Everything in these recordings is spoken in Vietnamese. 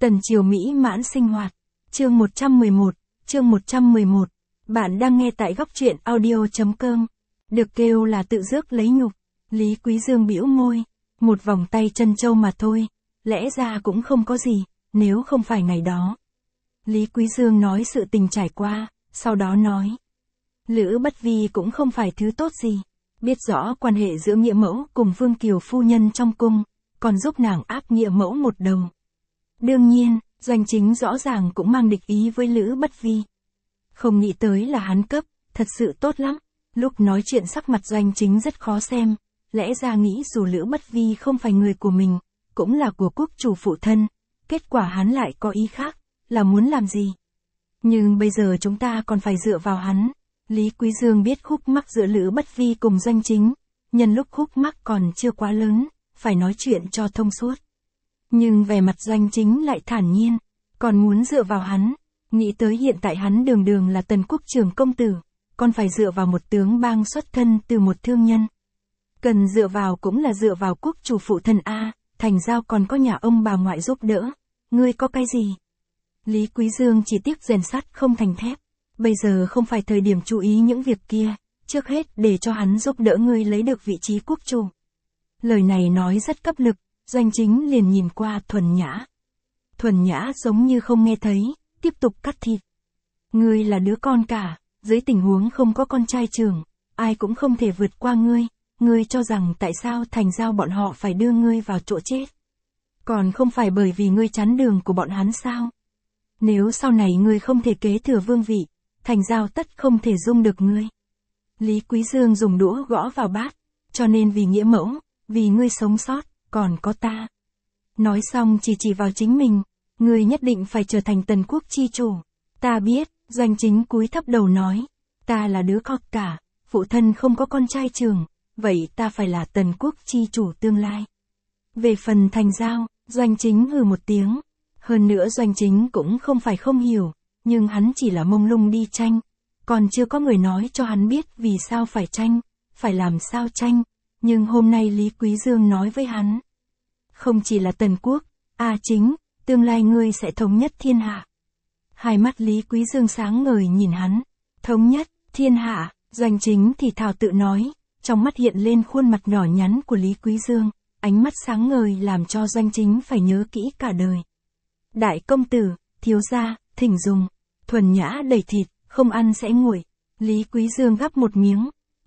Tần triều mỹ mãn sinh hoạt. Chương 111, chương 111. Bạn đang nghe tại góc truyện audio.com. Được kêu là tự rước lấy nhục. Lý Quý Dương bĩu môi. Một vòng tay chân châu mà thôi. Lẽ ra cũng không có gì, nếu không phải ngày đó. Lý Quý Dương nói sự tình trải qua, sau đó nói. Lữ Bất Vi cũng không phải thứ tốt gì. Biết rõ quan hệ giữa nghĩa mẫu cùng Vương Kiều phu nhân trong cung, còn giúp nàng áp nghĩa mẫu một đầu. Đương nhiên, Doanh Chính rõ ràng cũng mang địch ý với Lữ Bất Vi. Không nghĩ tới là hắn cấp, thật sự tốt lắm. Lúc nói chuyện sắc mặt Doanh Chính rất khó xem, lẽ ra nghĩ dù Lữ Bất Vi không phải người của mình, cũng là của quốc chủ phụ thân, kết quả hắn lại có ý khác, là muốn làm gì. Nhưng bây giờ chúng ta còn phải dựa vào hắn. Lý Quý Dương biết khúc mắc giữa Lữ Bất Vi cùng Doanh Chính, nhân lúc khúc mắc còn chưa quá lớn, phải nói chuyện cho thông suốt. Nhưng vẻ mặt Doanh Chính lại thản nhiên, còn muốn dựa vào hắn, nghĩ tới hiện tại hắn đường đường là Tần quốc trưởng công tử, còn phải dựa vào một tướng bang xuất thân từ một thương nhân. Cần dựa vào cũng là dựa vào quốc chủ phụ thân A, thành giao còn có nhà ông bà ngoại giúp đỡ, ngươi có cái gì? Lý Quý Dương chỉ tiếc rèn sắt không thành thép, bây giờ không phải thời điểm chú ý những việc kia, trước hết để cho hắn giúp đỡ ngươi lấy được vị trí quốc chủ. Lời này nói rất cấp lực, Doanh Chính liền nhìn qua Thuần Nhã. Thuần Nhã giống như không nghe thấy, tiếp tục cắt thịt. Ngươi là đứa con cả, dưới tình huống không có con trai trưởng, ai cũng không thể vượt qua ngươi, ngươi cho rằng tại sao thành giao bọn họ phải đưa ngươi vào chỗ chết? Còn không phải bởi vì ngươi chắn đường của bọn hắn sao? Nếu sau này ngươi không thể kế thừa vương vị, thành giao tất không thể dung được ngươi. Lý Quý Dương dùng đũa gõ vào bát, cho nên vì nghĩa mẫu, vì ngươi sống sót, còn có ta. Nói xong chỉ vào chính mình, ngươi nhất định phải trở thành Tần quốc chi chủ. Ta biết, Doanh Chính cúi thấp đầu nói, ta là đứa con cả, phụ thân không có con trai trưởng, vậy ta phải là Tần quốc chi chủ tương lai. Về phần thành giao, Doanh Chính hừ một tiếng. Hơn nữa Doanh Chính cũng không phải không hiểu, nhưng hắn chỉ là mông lung đi tranh, còn chưa có người nói cho hắn biết vì sao phải tranh, phải làm sao tranh, nhưng hôm nay Lý Quý Dương nói với hắn. Không chỉ là Tần quốc, Chính, tương lai ngươi sẽ thống nhất thiên hạ. Hai mắt Lý Quý Dương sáng ngời nhìn hắn, thống nhất, thiên hạ, Doanh Chính thì thào tự nói, trong mắt hiện lên khuôn mặt nhỏ nhắn của Lý Quý Dương, ánh mắt sáng ngời làm cho Doanh Chính phải nhớ kỹ cả đời. Đại công tử, thiếu gia, thỉnh dùng. Thuần Nhã đầy thịt, không ăn sẽ nguội. Lý Quý Dương gắp một miếng.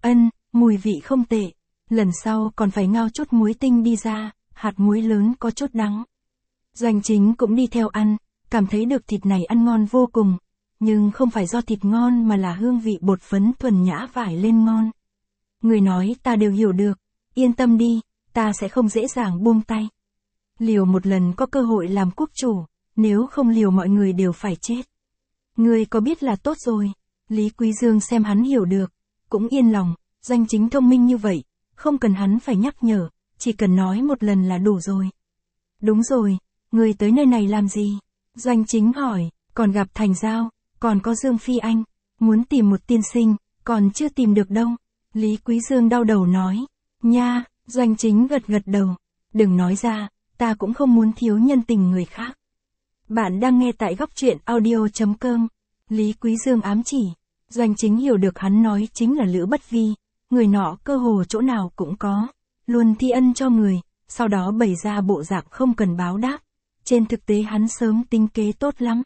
Mùi vị không tệ. Lần sau còn phải ngao chút muối tinh đi ra, hạt muối lớn có chút đắng. Doanh Chính cũng đi theo ăn, cảm thấy được thịt này ăn ngon vô cùng. Nhưng không phải do thịt ngon mà là hương vị bột phấn Thuần Nhã vải lên ngon. Người nói ta đều hiểu được, yên tâm đi, ta sẽ không dễ dàng buông tay. Liều một lần có cơ hội làm quốc chủ, nếu không liều mọi người đều phải chết. Ngươi có biết là tốt rồi. Lý Quý Dương xem hắn hiểu được, cũng yên lòng, Doanh Chính thông minh như vậy, không cần hắn phải nhắc nhở, chỉ cần nói một lần là đủ rồi. Đúng rồi, ngươi tới nơi này làm gì? Doanh Chính hỏi, còn gặp thành giao, còn có Dương Phi Anh, muốn tìm một tiên sinh, còn chưa tìm được đâu. Lý Quý Dương đau đầu nói, nha, Doanh Chính gật đầu, đừng nói ra, ta cũng không muốn thiếu nhân tình người khác. Bạn đang nghe tại góc truyện audio.com. Lý Quý Dương ám chỉ, Doanh Chính hiểu được hắn nói chính là Lữ Bất Vi, người nọ cơ hồ chỗ nào cũng có, luôn thi ân cho người, sau đó bày ra bộ dạng không cần báo đáp, trên thực tế hắn sớm tính kế tốt lắm.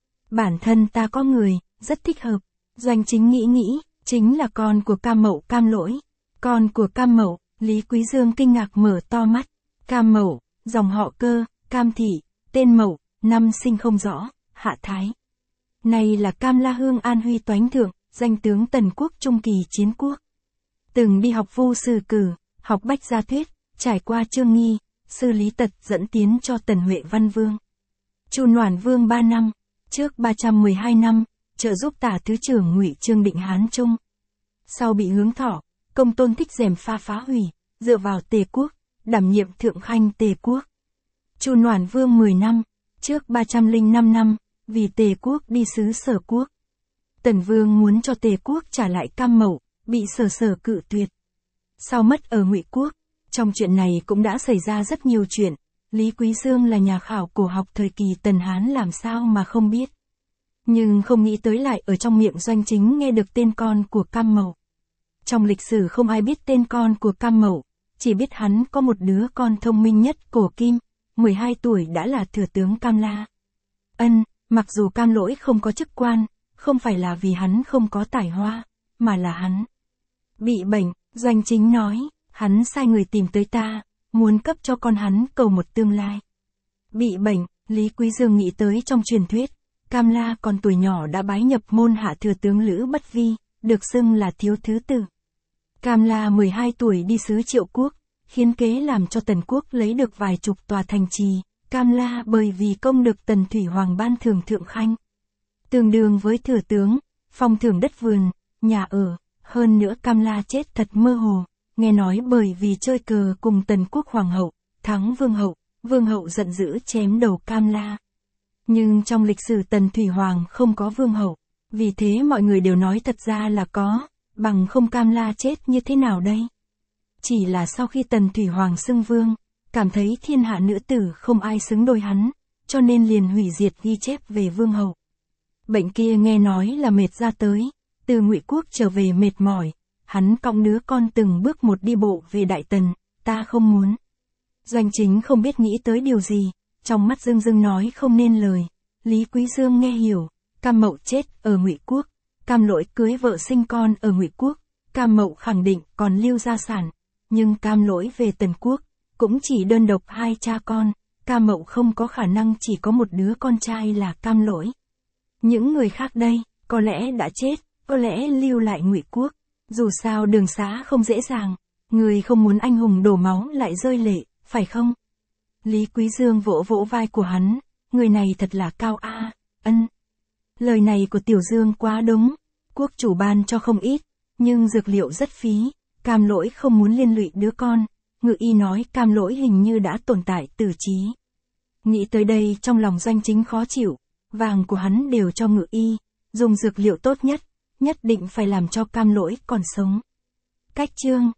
Bản thân ta có người, rất thích hợp, Doanh Chính nghĩ, chính là con của Cam Mậu Cam Lỗi. Con của Cam Mậu, Lý Quý Dương kinh ngạc mở to mắt, Cam Mậu, dòng họ Cơ, Cam Thị, tên Mậu, năm sinh không rõ, Hạ Thái. Này là Cam La Hương An Huy Toánh Thượng, danh tướng Tần quốc trung kỳ chiến quốc. Từng đi học Vu Sư Cử, học Bách Gia Thuyết, trải qua Trương Nghi, Sư Lý Tật dẫn tiến cho Tần Huệ Văn Vương. Chu Noản Vương 3 năm, trước 312 năm, trợ giúp Tả Thứ trưởng Ngụy Trương định Hán Trung. Sau bị Hướng Thọ, Công Tôn Thích Gièm phá hủy, dựa vào Tề quốc, đảm nhiệm thượng khanh Tề quốc. Chu Noản Vương 10 năm, trước 305 năm, vì Tề quốc đi sứ Sở quốc. Tần Vương muốn cho Tề quốc trả lại Cam Mậu, bị Sở cự tuyệt. Sau mất ở Ngụy quốc, trong chuyện này cũng đã xảy ra rất nhiều chuyện, Lý Quý Dương là nhà khảo cổ học thời kỳ Tần Hán làm sao mà không biết. Nhưng không nghĩ tới lại ở trong miệng Doanh Chính nghe được tên con của Cam Mậu. Trong lịch sử không ai biết tên con của Cam Mậu, chỉ biết hắn có một đứa con thông minh nhất cổ kim, 12 tuổi đã là thừa tướng Cam La. Mặc dù Cam Lỗi không có chức quan, không phải là vì hắn không có tài hoa, mà là hắn bị bệnh. Doanh Chính nói, hắn sai người tìm tới ta, muốn cấp cho con hắn cầu một tương lai. Bị bệnh, Lý Quý Dương nghĩ tới trong truyền thuyết, Cam La còn tuổi nhỏ đã bái nhập môn hạ thừa tướng Lữ Bất Vi, được xưng là thiếu thứ tử. Cam La 12 tuổi đi sứ Triệu Quốc, khiến kế làm cho Tần Quốc lấy được vài chục tòa thành trì. Cam La bởi vì công được Tần Thủy Hoàng ban thưởng thượng khanh, tương đương với thừa tướng, phong thưởng đất vườn, nhà ở. Hơn nữa Cam La chết thật mơ hồ, nghe nói bởi vì chơi cờ cùng Tần Quốc Hoàng hậu, thắng Vương hậu giận dữ chém đầu Cam La. Nhưng trong lịch sử Tần Thủy Hoàng không có Vương hậu, vì thế mọi người đều nói thật ra là có, bằng không Cam La chết như thế nào đây? Chỉ là sau khi Tần Thủy Hoàng xưng vương, cảm thấy thiên hạ nữ tử không ai xứng đôi hắn, cho nên liền hủy diệt ghi chép về Vương hậu. Bệnh kia nghe nói là mệt ra tới, từ Ngụy Quốc trở về mệt mỏi, hắn cõng đứa con từng bước một đi bộ về Đại Tần, ta không muốn. Doanh Chính không biết nghĩ tới điều gì, trong mắt rưng rưng nói không nên lời. Lý Quý Dương nghe hiểu, Cam Mậu chết ở Ngụy Quốc, Cam Lỗi cưới vợ sinh con ở Ngụy Quốc, Cam Mậu khẳng định còn lưu gia sản, nhưng Cam Lỗi về Tần Quốc, cũng chỉ đơn độc 2 cha con, Cam Mậu không có khả năng chỉ có một đứa con trai là Cam Lỗi. Những người khác đây, có lẽ đã chết, có lẽ lưu lại Ngụy Quốc, dù sao đường xá không dễ dàng, người không muốn anh hùng đổ máu lại rơi lệ, phải không? Lý Quý Dương vỗ vỗ vai của hắn, người này thật là cao a. Lời này của Tiểu Dương quá đúng, quốc chủ ban cho không ít, nhưng dược liệu rất phí, Cam Lỗi không muốn liên lụy đứa con, Ngự y nói Cam Lỗi hình như đã tồn tại tử trí. Nghĩ tới đây trong lòng Doanh Chính khó chịu, vàng của hắn đều cho Ngự y, dùng dược liệu tốt nhất, nhất định phải làm cho Cam Lỗi còn sống. Cách chương